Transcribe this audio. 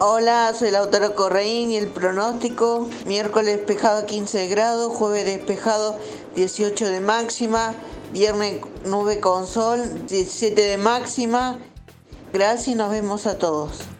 Hola, soy Lautaro Correín y el pronóstico: miércoles despejado 15 grados, jueves despejado 18 de máxima, viernes nube con sol 17 de máxima. Gracias y nos vemos a todos.